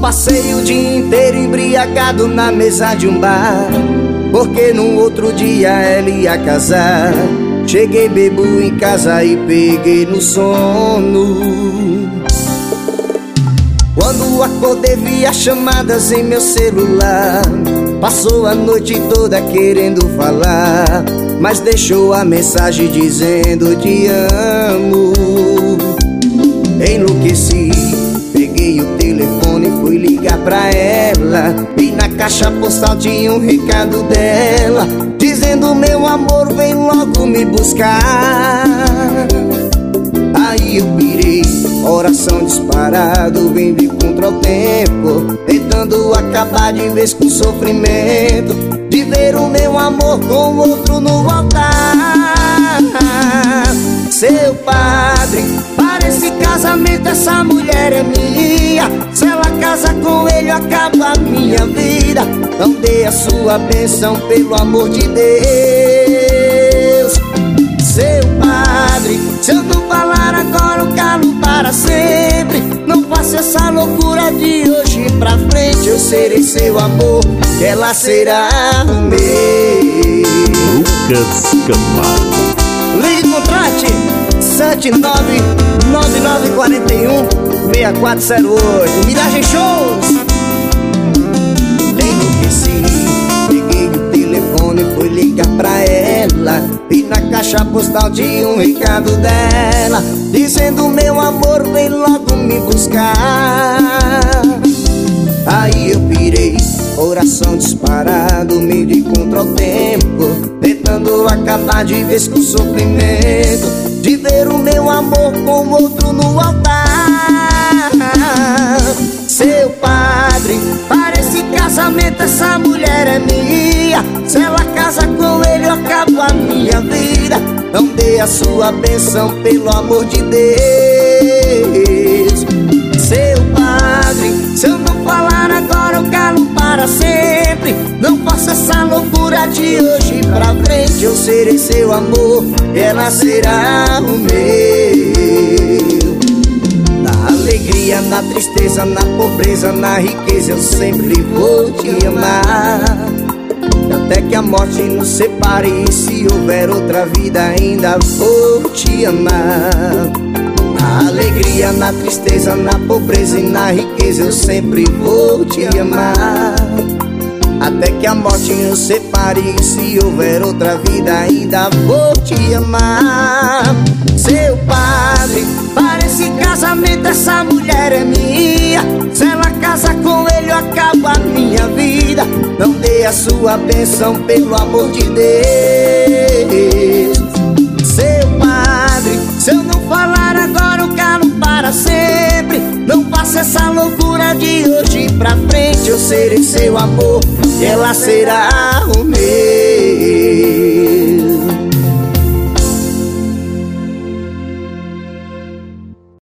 Passei o dia inteiro embriagado na mesa de um bar, porque no outro dia ela ia casar. Cheguei bebo em casa e peguei no sono. Quando acordei vi as chamadas em meu celular. Passou a noite toda querendo falar, mas deixou a mensagem dizendo te amo. Enlouqueci, peguei o telefone, fui ligar pra ela. E na caixa postal tinha um recado dela, dizendo meu amor, vem logo me buscar. Aí eu pirei, coração disparado, vim de contra o tempo, tentando acabar de vez com o sofrimento de ver o meu amor com outro no altar. Seu padre, para esse casamento essa mulher é minha. Se ela casa com ele acaba a minha vida. Não dê a sua bênção pelo amor de Deus. Seu padre, se eu não falar agora eu calo para sempre. Não faça essa loucura de hoje pra frente. Eu serei seu amor, ela será o meu. Lucas Camargo. Ligue, contrate 7999416408. Miragem Shows. Enlouqueci, peguei o telefone, fui ligar pra ela. E na caixa postal tinha um recado dela, dizendo meu amor, vem logo me buscar. Aí eu pirei, coração disparado, me de contra o tempo, tentando acabar de vez com o sofrimento de ver o meu amor com outro no altar. Seu padre, para esse casamento essa mulher é minha. Se ela casa com ele eu acabo a minha vida. Não dê a sua bênção pelo amor de Deus. Seu padre, se eu não falar agora eu calo para sempre. Não faça essa loucura de hoje pra frente. Eu serei seu amor, ela será o meu. Na alegria, na tristeza, na pobreza, na riqueza eu sempre vou te amar. Até que a morte nos separe, e se houver outra vida ainda vou te amar. Na alegria, na tristeza, na pobreza e na riqueza eu sempre vou te amar. Até que a morte nos separe, e se houver outra vida ainda vou te amar. Seu padre, para esse casamento essa mulher é minha. Se ela casa com ele eu acabo a minha vida. Não dê a sua bênção pelo amor de Deus. Seu padre, se eu não falar agora eu calo para sempre. Não faça essa loucura de hoje pra frente. Eu serei seu amor, ela será o meu.